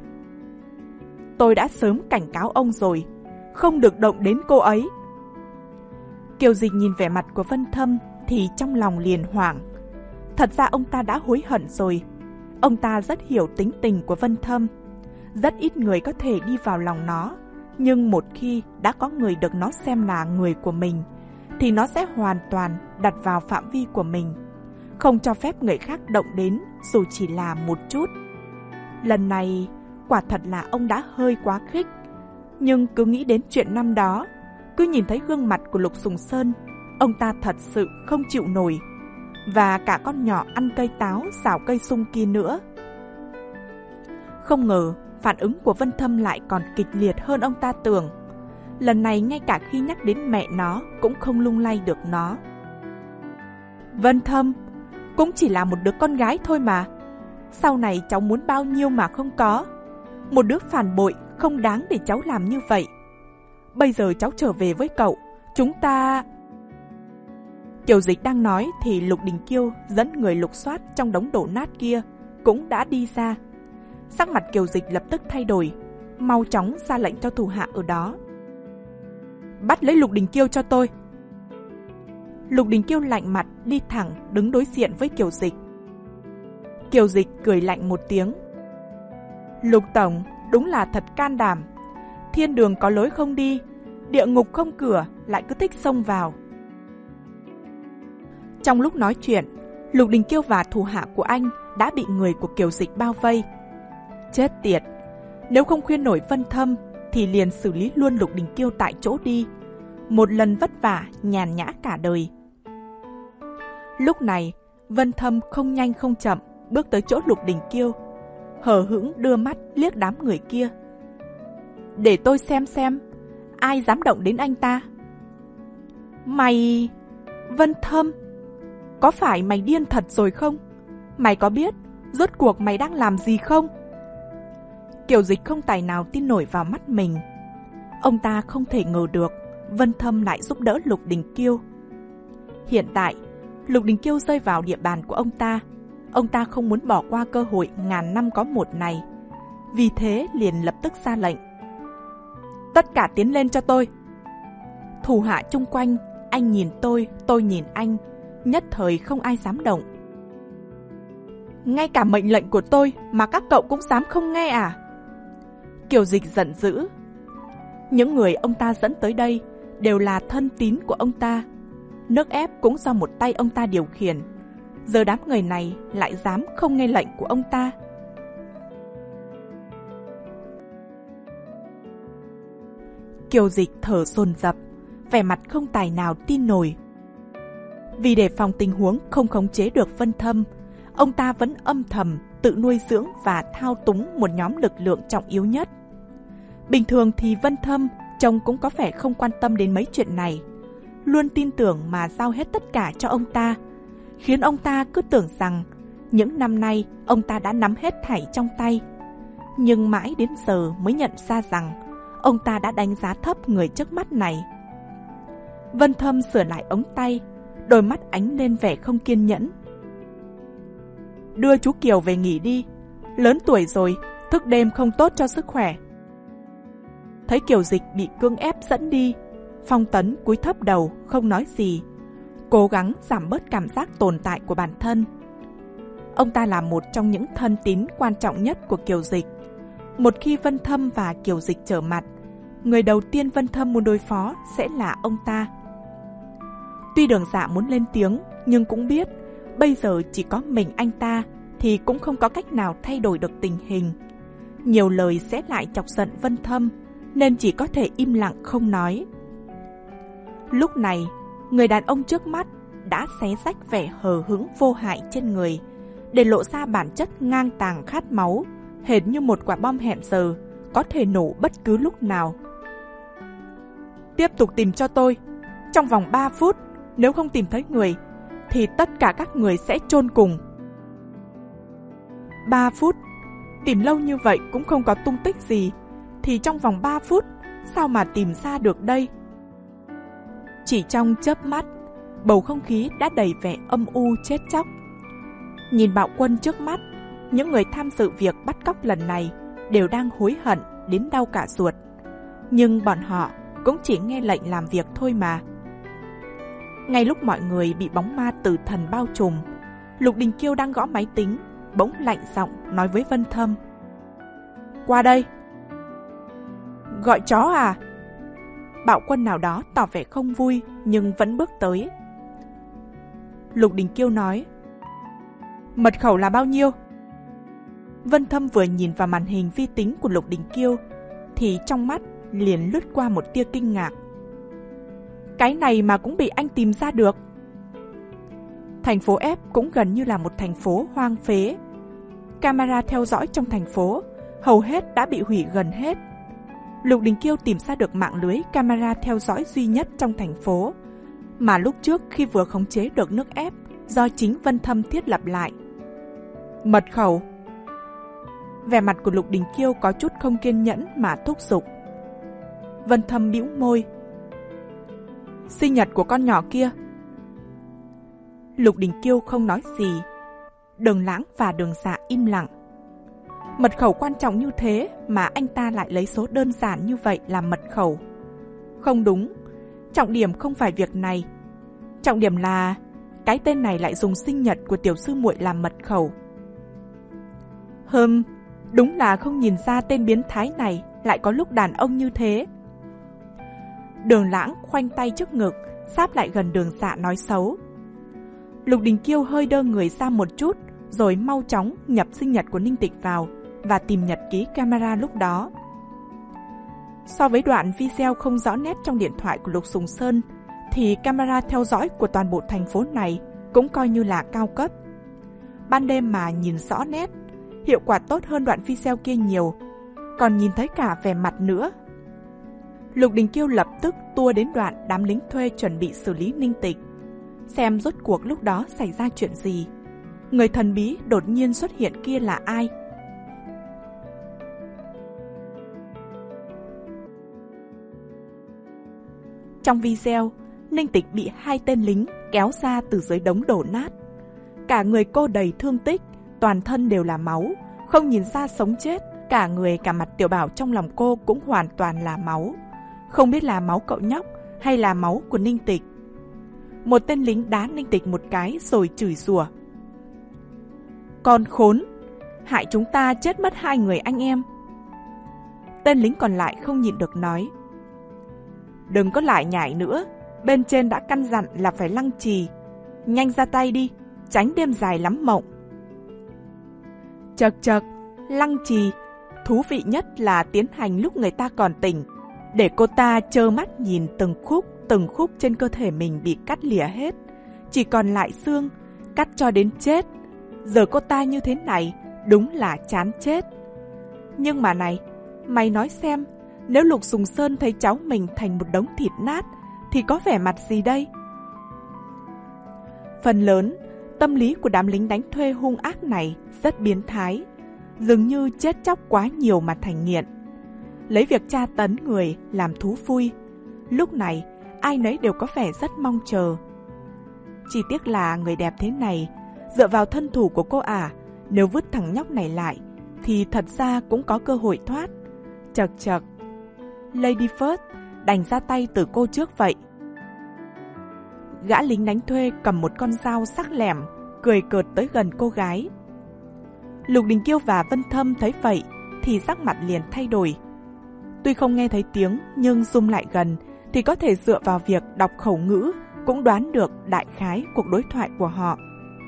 Tôi đã sớm cảnh cáo ông rồi, không được động đến cô ấy. Kiều Dịch nhìn vẻ mặt của Vân Thâm thì trong lòng liền hoảng. Thật ra ông ta đã hối hận rồi. Ông ta rất hiểu tính tình của Vân Thâm. Rất ít người có thể đi vào lòng nó, nhưng một khi đã có người được nó xem là người của mình, thì nó sẽ hoàn toàn đặt vào phạm vi của mình, không cho phép người khác động đến dù chỉ là một chút. Lần này, quả thật là ông đã hơi quá khích. Nhưng cứ nghĩ đến chuyện năm đó, cứ nhìn thấy gương mặt của Lục Sùng Sơn, ông ta thật sự không chịu nổi. Và cả con nhỏ ăn cây táo xảo cây sung kia nữa. Không ngờ phản ứng của Vân Thâm lại còn kịch liệt hơn ông ta tưởng. Lần này ngay cả khi nhắc đến mẹ nó cũng không lung lay được nó. Vân Thâm, cũng chỉ là một đứa con gái thôi mà. Sau này cháu muốn bao nhiêu mà không có. Một đứa phản bội không đáng để cháu làm như vậy. bây giờ cháu trở về với cậu, chúng ta... Kiều Dịch đang nói thì Lục Đình Kiêu dẫn người lục soát trong đống đổ nát kia cũng đã đi ra. Sắc mặt Kiều Dịch lập tức thay đổi, mau chóng ra lệnh cho thủ hạ ở đó. Bắt lấy Lục Đình Kiêu cho tôi. Lục Đình Kiêu lạnh mặt đi thẳng đứng đối diện với Kiều Dịch. Kiều Dịch cười lạnh một tiếng. Lục Tổng đúng là thật can đảm. Thiên đường có lối không đi, địa ngục không cửa, lại cứ thích xông vào. Trong lúc nói chuyện, Lục Đình Kiêu và thủ hạ của anh đã bị người của Kiều Dịch bao vây. Chết tiệt, nếu không khuyên nổi Vân Thâm thì liền xử lý luôn Lục Đình Kiêu tại chỗ đi, một lần vất vả nhàn nhã cả đời. Lúc này, Vân Thâm không nhanh không chậm bước tới chỗ Lục Đình Kiêu, hờ hững đưa mắt liếc đám người kia. Để tôi xem xem, ai dám động đến anh ta? Mày... Vân Thâm, có phải mày điên thật rồi không? Mày có biết rốt cuộc mày đang làm gì không? Kiều Dịch không tài nào tin nổi vào mắt mình. Ông ta không thể ngờ được Vân Thâm lại giúp đỡ Lục Đình Kiêu. Hiện tại, Lục Đình Kiêu rơi vào địa bàn của ông ta. Ông ta không muốn bỏ qua cơ hội ngàn năm có một này. Vì thế liền lập tức ra lệnh. Tất cả tiến lên cho tôi. Thủ hạ chung quanh, anh nhìn tôi, tôi nhìn anh, nhất thời không ai dám động. Ngay cả mệnh lệnh của tôi mà các cậu cũng dám không nghe à? Kiều Dịch giận dữ. Những người ông ta dẫn tới đây đều là thân tín của ông ta. Nước ép cũng do một tay ông ta điều khiển. Giờ đám người này lại dám không nghe lệnh của ông ta. Kiều Dịch thở dồn dập, vẻ mặt không tài nào tin nổi. Vì đề phòng tình huống không khống chế được Vân Thâm, ông ta vẫn âm thầm tự nuôi dưỡng và thao túng một nhóm lực lượng trọng yếu nhất. Bình thường thì Vân Thâm trông cũng có vẻ không quan tâm đến mấy chuyện này, luôn tin tưởng mà giao hết tất cả cho ông ta, khiến ông ta cứ tưởng rằng những năm nay ông ta đã nắm hết thảy trong tay. Nhưng mãi đến giờ mới nhận ra rằng ông ta đã đánh giá thấp người trước mắt này. Vân Thâm sửa lại ống tay, đôi mắt ánh lên vẻ không kiên nhẫn. Đưa chú Kiều về nghỉ đi, lớn tuổi rồi, thức đêm không tốt cho sức khỏe. Thấy Kiều Dịch bị cưỡng ép dẫn đi, Phong Tấn cúi thấp đầu không nói gì, cố gắng giảm bớt cảm giác tồn tại của bản thân. Ông ta là một trong những thân tín quan trọng nhất của Kiều Dịch. Một khi Vân Thâm và Kiều Dịch trở mặt, người đầu tiên Vân Thâm muốn đối phó sẽ là ông ta. Tuy Đường Dạ muốn lên tiếng, nhưng cũng biết bây giờ chỉ có mình anh ta thì cũng không có cách nào thay đổi được tình hình. Nhiều lời sẽ lại chọc giận Vân Thâm, nên chỉ có thể im lặng không nói. Lúc này, người đàn ông trước mắt đã xé rách vẻ hờ hững vô hại trên người, để lộ ra bản chất ngang tàng khát máu, hệt như một quả bom hẹn giờ, có thể nổ bất cứ lúc nào. Tiếp tục tìm cho tôi. Trong vòng ba phút, nếu không tìm thấy người, thì tất cả các người sẽ chôn cùng. ba phút? Tìm lâu như vậy cũng không có tung tích gì, thì trong vòng ba phút, sao mà tìm ra được đây? Chỉ trong chớp mắt, bầu không khí đã đầy vẻ âm u chết chóc. Nhìn bạo quân trước mắt, những người tham dự việc bắt cóc lần này đều đang hối hận đến đau cả ruột. Nhưng bọn họ cũng chỉ nghe lệnh làm việc thôi mà. Ngay lúc mọi người bị bóng ma tử thần bao trùm, Lục Đình Kiêu đang gõ máy tính, bỗng lạnh giọng nói với Vân Thâm. Qua đây. Gọi chó à? Bạo quân nào đó tỏ vẻ không vui nhưng vẫn bước tới. Lục Đình Kiêu nói. Mật khẩu là bao nhiêu? Vân Thâm vừa nhìn vào màn hình vi tính của Lục Đình Kiêu thì trong mắt liền lướt qua một tia kinh ngạc. Cái này mà cũng bị anh tìm ra được. Thành phố F cũng gần như là một thành phố hoang phế. Camera theo dõi trong thành phố hầu hết đã bị hủy gần hết. Lục Đình Kiêu tìm ra được mạng lưới camera theo dõi duy nhất trong thành phố, mà lúc trước khi vừa khống chế được nước ép do chính Vân Thâm thiết lập lại. Mật khẩu. Vẻ mặt của Lục Đình Kiêu có chút không kiên nhẫn mà thúc giục. Vân Thâm bĩu môi. Sinh nhật của con nhỏ kia. Lục Đình Kiêu không nói gì. Đường Lãng và Đường Dạ im lặng. Mật khẩu quan trọng như thế mà anh ta lại lấy số đơn giản như vậy làm mật khẩu. Không đúng, trọng điểm không phải việc này. Trọng điểm là cái tên này lại dùng sinh nhật của tiểu sư muội làm mật khẩu. Hừm, đúng là không nhìn ra tên biến thái này lại có lúc đàn ông như thế. Đường Lãng khoanh tay trước ngực, sáp lại gần Đường Dạ nói xấu. Lục Đình Kiêu hơi đơ người ra một chút, rồi mau chóng nhập sinh nhật của Ninh Tịch vào và tìm nhật ký camera lúc đó. So với đoạn video không rõ nét trong điện thoại của Lục Sùng Sơn, thì camera theo dõi của toàn bộ thành phố này cũng coi như là cao cấp. Ban đêm mà nhìn rõ nét, hiệu quả tốt hơn đoạn video kia nhiều, còn nhìn thấy cả vẻ mặt nữa. Lục Đình Kiêu lập tức tua đến đoạn đám lính thuê chuẩn bị xử lý Ninh Tịch, xem rốt cuộc lúc đó xảy ra chuyện gì. Người thần bí đột nhiên xuất hiện kia là ai? Trong video, Ninh Tịch bị hai tên lính kéo ra từ dưới đống đổ nát. Cả người cô đầy thương tích, toàn thân đều là máu, không nhìn ra sống chết. Cả người cả mặt Tiểu Bảo trong lòng cô cũng hoàn toàn là máu. Không biết là máu cậu nhóc hay là máu của Ninh Tịch. Một tên lính đá Ninh Tịch một cái rồi chửi rủa. Con khốn, hại chúng ta chết mất hai người anh em. Tên lính còn lại không nhịn được nói. Đừng có lại nhảy nữa, bên trên đã căn dặn là phải lăng trì. Nhanh ra tay đi, tránh đêm dài lắm mộng. Chật chật, lăng trì, thú vị nhất là tiến hành lúc người ta còn tỉnh, để cô ta trơ mắt nhìn từng khúc, từng khúc trên cơ thể mình bị cắt lìa hết, chỉ còn lại xương, cắt cho đến chết. Giờ cô ta như thế này, đúng là chán chết. Nhưng mà này, mày nói xem, nếu Lục Sùng Sơn thấy cháu mình thành một đống thịt nát, thì có vẻ mặt gì đây? Phần lớn, tâm lý của đám lính đánh thuê hung ác này rất biến thái, dường như chết chóc quá nhiều mà thành nghiện. Lấy việc tra tấn người làm thú vui. Lúc này, ai nấy đều có vẻ rất mong chờ. Chỉ tiếc là người đẹp thế này, dựa vào thân thủ của cô ả, nếu vứt thằng nhóc này lại, thì thật ra cũng có cơ hội thoát. Chật chật, Lady First đành ra tay từ cô trước vậy. Gã lính đánh thuê cầm một con dao sắc lẻm, cười cợt tới gần cô gái. Lục Đình Kiêu và Vân Thâm thấy vậy thì sắc mặt liền thay đổi. Tuy không nghe thấy tiếng nhưng zoom lại gần thì có thể dựa vào việc đọc khẩu ngữ cũng đoán được đại khái cuộc đối thoại của họ.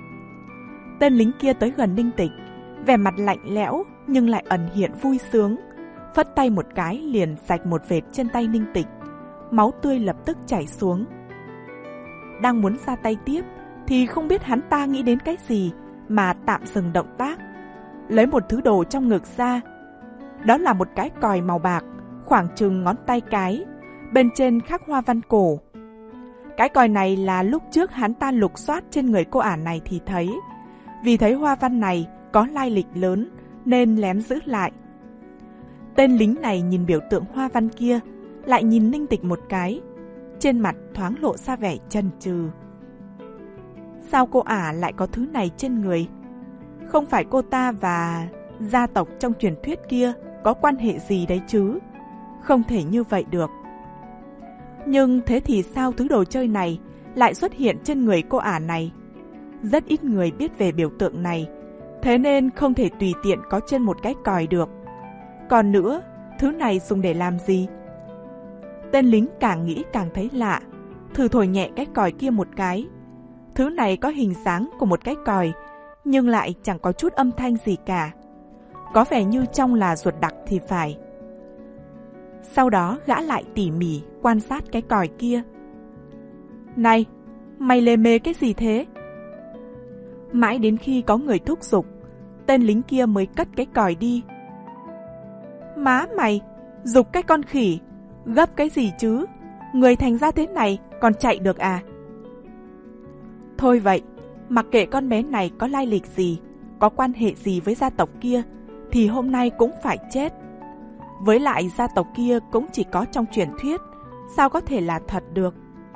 Tên lính kia tới gần Ninh Tịch, vẻ mặt lạnh lẽo nhưng lại ẩn hiện vui sướng, phất tay một cái liền rạch một vệt trên tay Ninh Tịch, máu tươi lập tức chảy xuống. Đang muốn ra tay tiếp thì không biết hắn ta nghĩ đến cái gì mà tạm dừng động tác, lấy một thứ đồ trong ngực ra. Đó là một cái còi màu bạc, khoảng chừng ngón tay cái, bên trên khắc hoa văn cổ. Cái còi này là lúc trước hắn ta lục soát trên người cô ả này thì thấy, vì thấy hoa văn này có lai lịch lớn nên lén giữ lại. Tên lính này nhìn biểu tượng hoa văn kia, lại nhìn Ninh Tịch một cái, trên mặt thoáng lộ ra vẻ chần chừ. Sao cô ả lại có thứ này trên người? Không phải cô ta và gia tộc trong truyền thuyết kia có quan hệ gì đấy chứ? Không thể như vậy được. Nhưng thế thì sao thứ đồ chơi này lại xuất hiện trên người cô ả này? Rất ít người biết về biểu tượng này, thế nên không thể tùy tiện có trên một cái còi được. Còn nữa, thứ này dùng để làm gì? Tên lính càng nghĩ càng thấy lạ, thử thổi nhẹ cái còi kia một cái. Thứ này có hình dáng của một cái còi, nhưng lại chẳng có chút âm thanh gì cả. Có vẻ như trong là ruột đặc thì phải. Sau đó gã lại tỉ mỉ quan sát cái còi kia. Này, mày lề mề cái gì thế? Mãi đến khi có người thúc giục, tên lính kia mới cất cái còi đi. Má mày, giục cái con khỉ, gấp cái gì chứ? Người thành ra thế này còn chạy được à? Thôi vậy, mặc kệ con bé này có lai lịch gì, có quan hệ gì với gia tộc kia, thì hôm nay cũng phải chết. Với lại gia tộc kia cũng chỉ có trong truyền thuyết, sao có thể là thật được.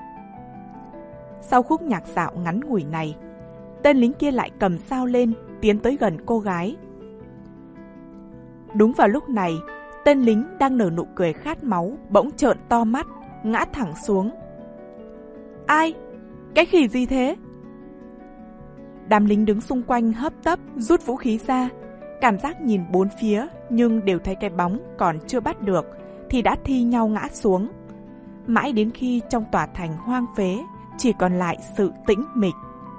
Sau khúc nhạc dạo ngắn ngủi này, tên lính kia lại cầm dao lên, tiến tới gần cô gái. Đúng vào lúc này, tên lính đang nở nụ cười khát máu bỗng trợn to mắt, ngã thẳng xuống. Ai? Cái khỉ gì thế? Đám lính đứng xung quanh hấp tấp rút vũ khí ra, cảm giác nhìn bốn phía nhưng đều thấy cái bóng còn chưa bắt được thì đã thi nhau ngã xuống. Mãi đến khi trong tòa thành hoang phế chỉ còn lại sự tĩnh mịch.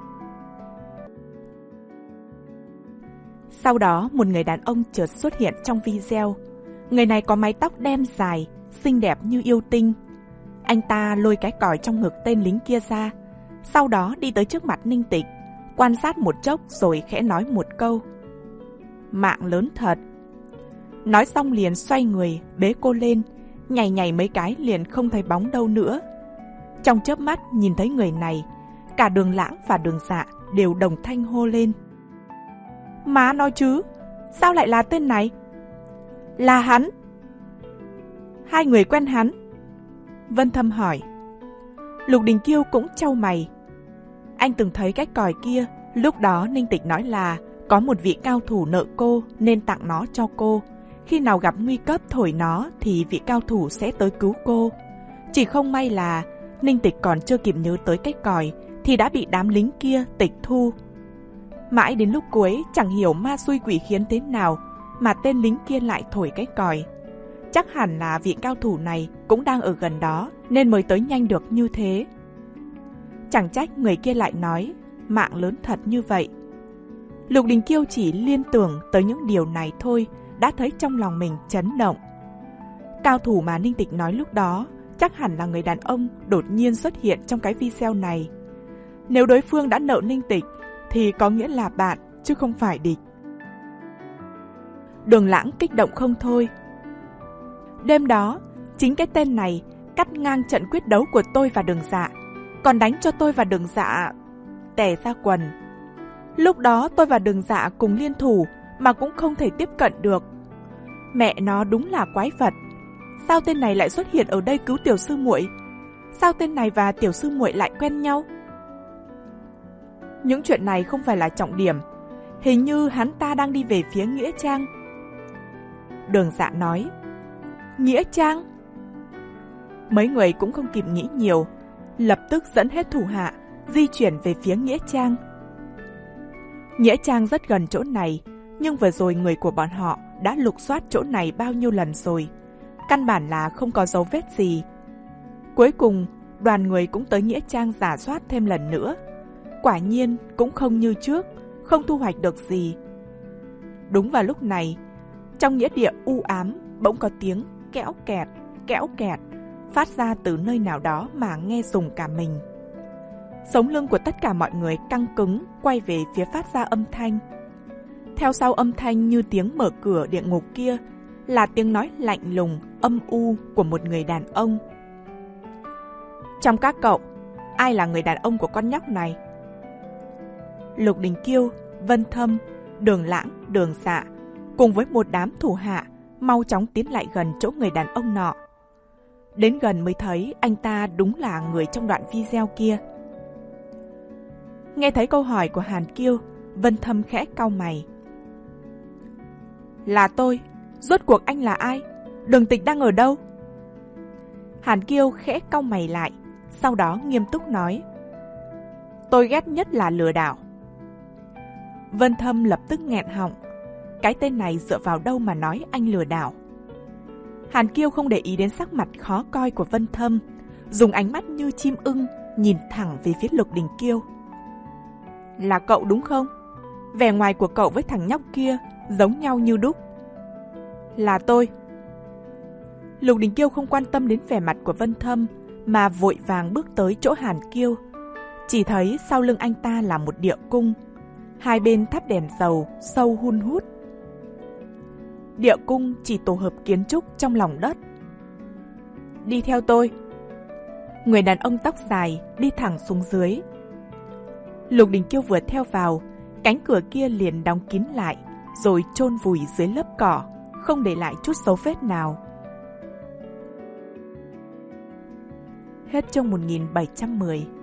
Sau đó một người đàn ông chợt xuất hiện trong video. Người này có mái tóc đen dài, xinh đẹp như yêu tinh. Anh ta lôi cái còi trong ngực tên lính kia ra, sau đó đi tới trước mặt Ninh Tịch, quan sát một chốc rồi khẽ nói một câu: Mạng lớn thật. Nói xong liền xoay người, bế cô lên, nhảy nhảy mấy cái liền không thấy bóng đâu nữa. Trong chớp mắt nhìn thấy người này, cả Đường Lãng và Đường Dạ đều đồng thanh hô lên: Má nói chứ, sao lại là tên này? Là hắn. Hai người quen hắn? Vân Thâm hỏi. Lục Đình Kiêu cũng chau mày. Anh từng thấy cái còi kia, lúc đó Ninh Tịch nói là có một vị cao thủ nợ cô nên tặng nó cho cô. Khi nào gặp nguy cấp thổi nó thì vị cao thủ sẽ tới cứu cô. Chỉ không may là Ninh Tịch còn chưa kịp nhớ tới cái còi thì đã bị đám lính kia tịch thu. Mãi đến lúc cuối chẳng hiểu ma xui quỷ khiến thế nào mà tên lính kia lại thổi cái còi. Chắc hẳn là vị cao thủ này cũng đang ở gần đó nên mới tới nhanh được như thế. Chẳng trách người kia lại nói mạng lớn thật như vậy. Lục Đình Kiêu chỉ liên tưởng tới những điều này thôi đã thấy trong lòng mình chấn động. Cao thủ mà Ninh Tịch nói lúc đó chắc hẳn là người đàn ông đột nhiên xuất hiện trong cái video này. Nếu đối phương đã nợ Ninh Tịch thì có nghĩa là bạn chứ không phải địch. Đường Lãng kích động không thôi. Đêm đó, chính cái tên này cắt ngang trận quyết đấu của tôi và Đường Dạ, còn đánh cho tôi và Đường Dạ tè ra quần. Lúc đó tôi và Đường Dạ cùng liên thủ mà cũng không thể tiếp cận được. Mẹ nó đúng là quái vật. Sao tên này lại xuất hiện ở đây cứu tiểu sư muội? Sao tên này và tiểu sư muội lại quen nhau? Những chuyện này không phải là trọng điểm. Hình như hắn ta đang đi về phía Nghĩa Trang. Đường Dạ nói. Nghĩa Trang? Mấy người cũng không kịp nghĩ nhiều, lập tức dẫn hết thủ hạ di chuyển về phía Nghĩa Trang. Nghĩa Trang rất gần chỗ này, nhưng vừa rồi người của bọn họ đã lục soát chỗ này bao nhiêu lần rồi, căn bản là không có dấu vết gì. Cuối cùng, đoàn người cũng tới Nghĩa Trang rà soát thêm lần nữa. Quả nhiên cũng không như trước, không thu hoạch được gì. Đúng vào lúc này, trong nghĩa địa u ám bỗng có tiếng kẽo kẹt, kẽo kẹt phát ra từ nơi nào đó mà nghe rùng cả mình. Sống lưng của tất cả mọi người căng cứng, quay về phía phát ra âm thanh. Theo sau âm thanh như tiếng mở cửa địa ngục kia là tiếng nói lạnh lùng, âm u của một người đàn ông. Trong các cậu, ai là người đàn ông của con nhóc này? Lục Đình Kiêu, Vân Thâm, Đường Lãng, Đường Dạ cùng với một đám thủ hạ mau chóng tiến lại gần chỗ người đàn ông nọ. Đến gần mới thấy anh ta đúng là người trong đoạn video kia. Nghe thấy câu hỏi của Hàn Kiêu, Vân Thâm khẽ cau mày. Là tôi, rốt cuộc anh là ai? Đường Tịch đang ở đâu? Hàn Kiêu khẽ cau mày lại, sau đó nghiêm túc nói. Tôi ghét nhất là lừa đảo. Vân Thâm lập tức nghẹn họng. Cái tên này dựa vào đâu mà nói anh lừa đảo? Hàn Kiêu không để ý đến sắc mặt khó coi của Vân Thâm, dùng ánh mắt như chim ưng nhìn thẳng về phía Lục Đình Kiêu. Là cậu đúng không? Vẻ ngoài của cậu với thằng nhóc kia giống nhau như đúc. Là tôi. Lục Đình Kiêu không quan tâm đến vẻ mặt của Vân Thâm mà vội vàng bước tới chỗ Hàn Kiêu. Chỉ thấy sau lưng anh ta là một địa cung, hai bên thắp đèn dầu sâu hun hút. Địa cung chỉ tổ hợp kiến trúc trong lòng đất. Đi theo tôi. Người đàn ông tóc dài đi thẳng xuống dưới. Lục Đình Kiêu vừa theo vào, cánh cửa kia liền đóng kín lại, rồi chôn vùi dưới lớp cỏ, không để lại chút dấu vết nào. Hết chương một nghìn bảy trăm mười.